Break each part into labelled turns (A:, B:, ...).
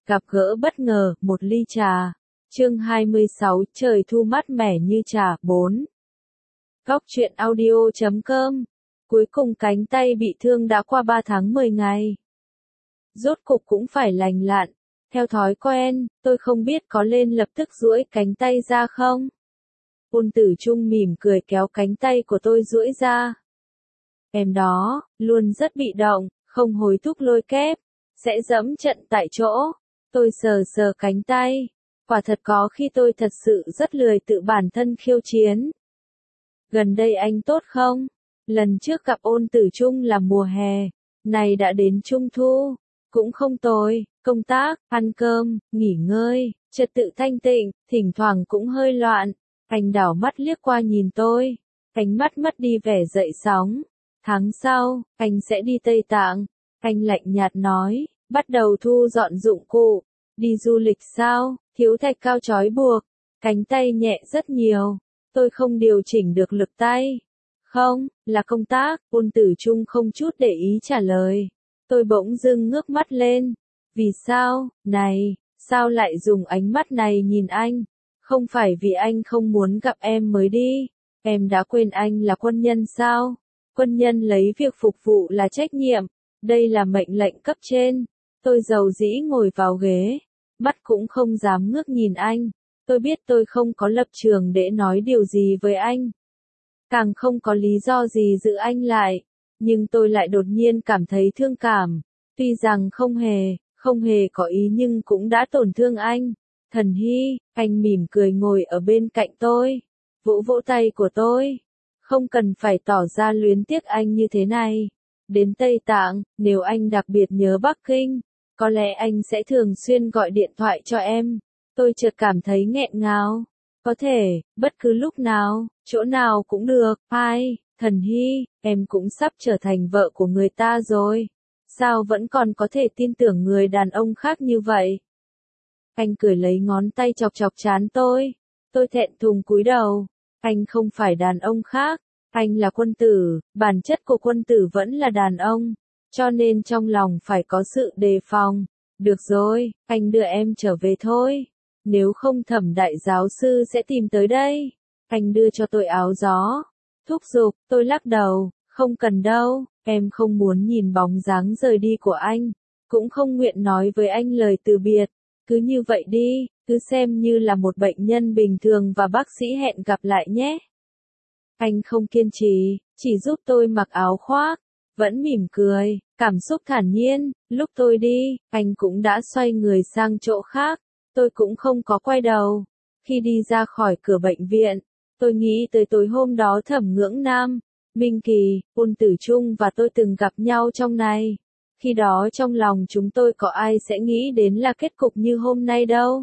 A: Gặp gỡ bất ngờ, một ly trà. Chương 26, trời thu mát mẻ như trà. 4. Góc truyện audio.com. Cuối cùng cánh tay bị thương đã qua 3 tháng 10 ngày. Rốt cục cũng phải lành lặn. Theo thói quen, tôi không biết có lên lập tức duỗi cánh tay ra không. Ôn Tử Trung mỉm cười kéo cánh tay của tôi duỗi ra. Em đó, luôn rất bị động, không hối thúc lôi kép, sẽ dẫm trận tại chỗ. Tôi sờ sờ cánh tay. Quả thật có khi tôi thật sự rất lười tự bản thân khiêu chiến. Gần đây anh tốt không? Lần trước gặp Ôn Tử Trung là mùa hè, này đã đến Trung Thu. Cũng không tồi, công tác, ăn cơm, nghỉ ngơi, trật tự thanh tịnh, thỉnh thoảng cũng hơi loạn. Anh đảo mắt liếc qua nhìn tôi, ánh mắt mất đi vẻ dậy sóng. Tháng sau, anh sẽ đi Tây Tạng. Anh lạnh nhạt nói, bắt đầu thu dọn dụng cụ. Đi du lịch sao? Thiếu thạch cao trói buộc. Cánh tay nhẹ rất nhiều. Tôi không điều chỉnh được lực tay. Không, là công tác. Ôn Tử Trung không chút để ý trả lời. Tôi bỗng dưng ngước mắt lên. Vì sao, này, sao lại dùng ánh mắt này nhìn anh? Không phải vì anh không muốn gặp em mới đi. Em đã quên anh là quân nhân sao? Quân nhân lấy việc phục vụ là trách nhiệm. Đây là mệnh lệnh cấp trên. Tôi dầu dĩ ngồi vào ghế. Mắt cũng không dám ngước nhìn anh. Tôi biết tôi không có lập trường để nói điều gì với anh. Càng không có lý do gì giữ anh lại. Nhưng tôi lại đột nhiên cảm thấy thương cảm. Tuy rằng không hề có ý nhưng cũng đã tổn thương anh. Thần Hy, anh mỉm cười ngồi ở bên cạnh tôi. Vỗ vỗ tay của tôi. Không cần phải tỏ ra luyến tiếc anh như thế này. Đến Tây Tạng, nếu anh đặc biệt nhớ Bắc Kinh, có lẽ anh sẽ thường xuyên gọi điện thoại cho em. Tôi chợt cảm thấy nghẹn ngào. Có thể, bất cứ lúc nào, chỗ nào cũng được. Ai, Thần Hy, em cũng sắp trở thành vợ của người ta rồi. Sao vẫn còn có thể tin tưởng người đàn ông khác như vậy? Anh cười lấy ngón tay chọc chọc trán tôi. Tôi thẹn thùng cúi đầu. Anh không phải đàn ông khác. Anh là quân tử, bản chất của quân tử vẫn là đàn ông. Cho nên trong lòng phải có sự đề phòng. Được rồi, anh đưa em trở về thôi. Nếu không Thẩm đại giáo sư sẽ tìm tới đây. Anh đưa cho tôi áo gió. Thúc giục, tôi lắc đầu. Không cần đâu, em không muốn nhìn bóng dáng rời đi của anh. Cũng không nguyện nói với anh lời từ biệt. Cứ như vậy đi, cứ xem như là một bệnh nhân bình thường và bác sĩ hẹn gặp lại nhé. Anh không kiên trì, chỉ giúp tôi mặc áo khoác. Vẫn mỉm cười, cảm xúc thản nhiên. Lúc tôi đi, anh cũng đã xoay người sang chỗ khác. Tôi cũng không có quay đầu. Khi đi ra khỏi cửa bệnh viện, tôi nghĩ tới tối hôm đó Thẩm Ngưỡng Nam, Minh Kỳ, Ôn Tử Trung và tôi từng gặp nhau trong này. Khi đó trong lòng chúng tôi có ai sẽ nghĩ đến là kết cục như hôm nay đâu.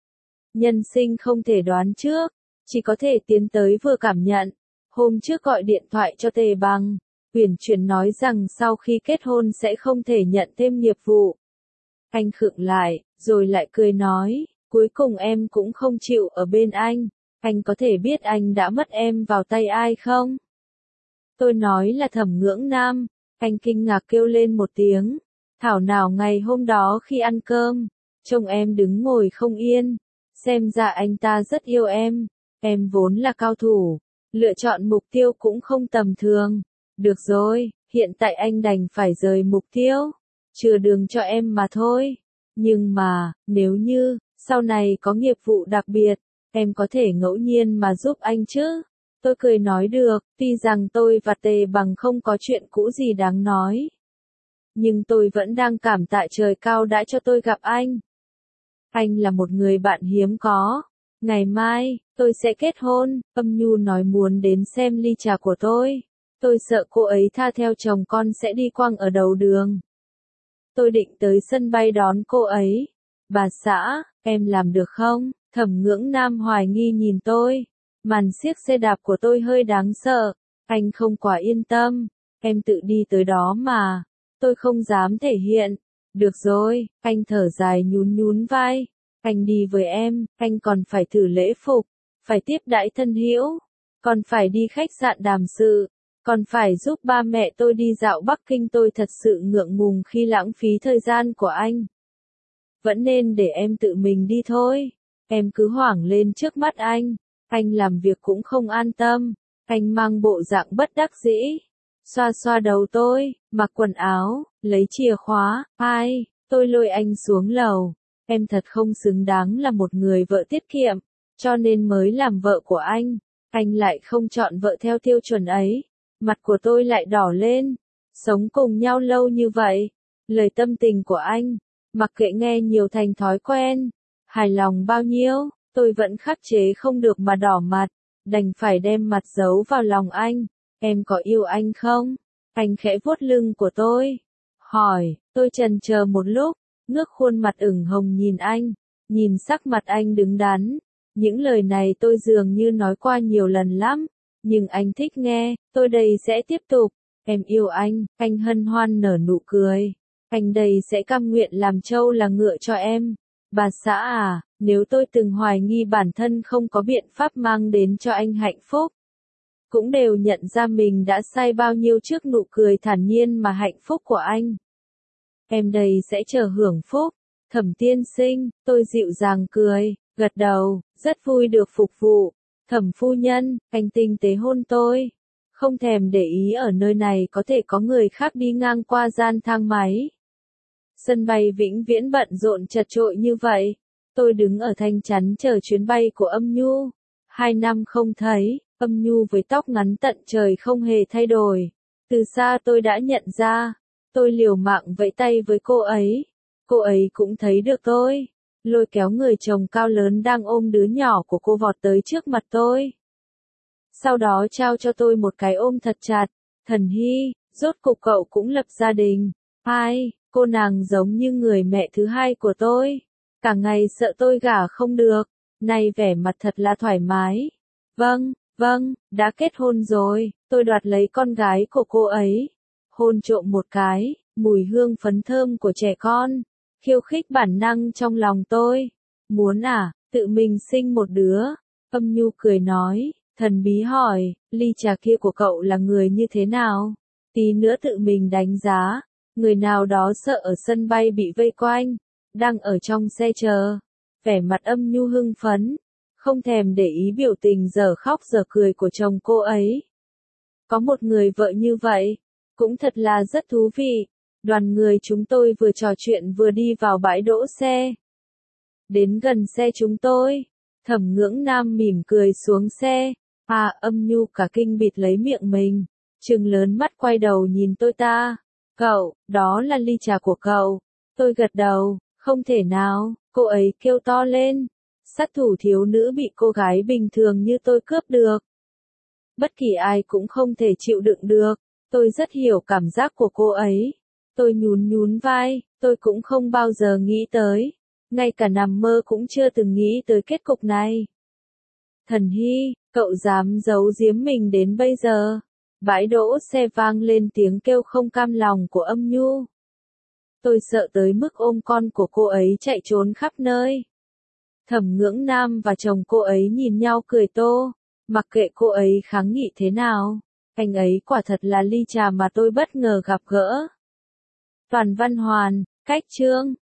A: Nhân sinh không thể đoán trước, chỉ có thể tiến tới vừa cảm nhận. Hôm trước gọi điện thoại cho Tề Bằng, uyển chuyển nói rằng sau khi kết hôn sẽ không thể nhận thêm nghiệp vụ. Anh khựng lại, rồi lại cười nói, cuối cùng em cũng không chịu ở bên anh có thể biết anh đã mất em vào tay ai không? Tôi nói là Thẩm Ngưỡng Nam. Anh kinh ngạc kêu lên một tiếng. Thảo nào ngày hôm đó khi ăn cơm, trông em đứng ngồi không yên. Xem ra anh ta rất yêu em. Em vốn là cao thủ, lựa chọn mục tiêu cũng không tầm thường. Được rồi, hiện tại anh đành phải rời mục tiêu, chừa đường cho em mà thôi. Nhưng mà, nếu như, sau này có nghiệp vụ đặc biệt, em có thể ngẫu nhiên mà giúp anh chứ? Tôi cười nói được, tuy rằng tôi và Tề Bằng không có chuyện cũ gì đáng nói. Nhưng tôi vẫn đang cảm tạ trời cao đã cho tôi gặp anh. Anh là một người bạn hiếm có. Ngày mai, tôi sẽ kết hôn. Âm Nhu nói muốn đến xem ly trà của tôi. Tôi sợ cô ấy tha theo chồng con sẽ đi quăng ở đầu đường. Tôi định tới sân bay đón cô ấy. Bà xã, em làm được không? Thẩm Ngưỡng Nam hoài nghi nhìn tôi. Màn xiếc xe đạp của tôi hơi đáng sợ. Anh không quá yên tâm. Em tự đi tới đó mà. Tôi không dám thể hiện. Được rồi, anh thở dài nhún nhún vai. Anh đi với em, anh còn phải thử lễ phục, phải tiếp đãi thân hữu, còn phải đi khách sạn đàm sự, còn phải giúp ba mẹ tôi đi dạo Bắc Kinh. Tôi thật sự ngượng ngùng khi lãng phí thời gian của anh. vẫn nên để em tự mình đi thôi. Em cứ hoảng lên trước mắt anh làm việc cũng không an tâm, anh mang bộ dạng bất đắc dĩ, xoa xoa đầu tôi, mặc quần áo, lấy chìa khóa, tôi lôi anh xuống lầu, em thật không xứng đáng là một người vợ tiết kiệm, cho nên mới làm vợ của anh lại không chọn vợ theo tiêu chuẩn ấy, mặt của tôi lại đỏ lên, sống cùng nhau lâu như vậy, lời tâm tình của anh, mặc kệ nghe nhiều thành thói quen, hài lòng bao nhiêu, tôi vẫn khắc chế không được mà đỏ mặt, đành phải đem mặt giấu vào lòng anh, em có yêu anh không? Anh khẽ vuốt lưng của tôi, hỏi, tôi chần chờ một lúc, ngước khuôn mặt ửng hồng nhìn anh, nhìn sắc mặt anh đứng đắn, những lời này tôi dường như nói qua nhiều lần lắm, nhưng anh thích nghe, tôi đây sẽ tiếp tục, em yêu anh hân hoan nở nụ cười, anh đây sẽ cam nguyện làm trâu là ngựa cho em. Bà xã à, nếu tôi từng hoài nghi bản thân không có biện pháp mang đến cho anh hạnh phúc, cũng đều nhận ra mình đã sai bao nhiêu trước nụ cười thản nhiên mà hạnh phúc của anh. Em đây sẽ chờ hưởng phúc, Thẩm tiên sinh, tôi dịu dàng cười, gật đầu, rất vui được phục vụ. Thẩm phu nhân, anh tinh tế hôn tôi, không thèm để ý ở nơi này có thể có người khác đi ngang qua gian thang máy. Sân bay vĩnh viễn bận rộn chật chội như vậy. Tôi đứng ở thanh chắn chờ chuyến bay của Âm Nhu. 2 năm không thấy, Âm Nhu với tóc ngắn tận trời không hề thay đổi. Từ xa tôi đã nhận ra. Tôi liều mạng vẫy tay với cô ấy. Cô ấy cũng thấy được tôi. Lôi kéo người chồng cao lớn đang ôm đứa nhỏ của cô vọt tới trước mặt tôi. Sau đó trao cho tôi một cái ôm thật chặt. Thần Hy, rốt cục cậu cũng lập gia đình. Cô nàng giống như người mẹ thứ hai của tôi. Cả ngày sợ tôi gả không được. Nay vẻ mặt thật là thoải mái. Vâng, đã kết hôn rồi. Tôi đoạt lấy con gái của cô ấy. Hôn trộm một cái, mùi hương phấn thơm của trẻ con. Khiêu khích bản năng trong lòng tôi. Muốn à, tự mình sinh một đứa. Âm Nhu cười nói, thần bí hỏi, ly trà kia của cậu là người như thế nào? Tí nữa tự mình đánh giá. Người nào đó sợ ở sân bay bị vây quanh, đang ở trong xe chờ, vẻ mặt Âm Nhu hưng phấn, không thèm để ý biểu tình giờ khóc giờ cười của chồng cô ấy. Có một người vợ như vậy, cũng thật là rất thú vị. Đoàn người chúng tôi vừa trò chuyện vừa đi vào bãi đỗ xe. Đến gần xe chúng tôi, Thẩm Ngưỡng Nam mỉm cười xuống xe. Âm Nhu cả kinh bịt lấy miệng mình, trừng lớn mắt quay đầu nhìn tôi ta. Cậu, đó là ly trà của cậu. Tôi gật đầu, không thể nào, cô ấy kêu to lên. Sát thủ thiếu nữ bị cô gái bình thường như tôi cướp được. Bất kỳ ai cũng không thể chịu đựng được. Tôi rất hiểu cảm giác của cô ấy. Tôi nhún vai, tôi cũng không bao giờ nghĩ tới. Ngay cả nằm mơ cũng chưa từng nghĩ tới kết cục này. Thần Hy, cậu dám giấu giếm mình đến bây giờ. Bãi đỗ xe vang lên tiếng kêu không cam lòng của Âm Nhu. Tôi sợ tới mức ôm con của cô ấy chạy trốn khắp nơi. Thẩm Ngưỡng Nam và chồng cô ấy nhìn nhau cười tô, mặc kệ cô ấy kháng nghị thế nào, anh ấy quả thật là ly trà mà tôi bất ngờ gặp gỡ. Toàn Văn Hoàn, cách chương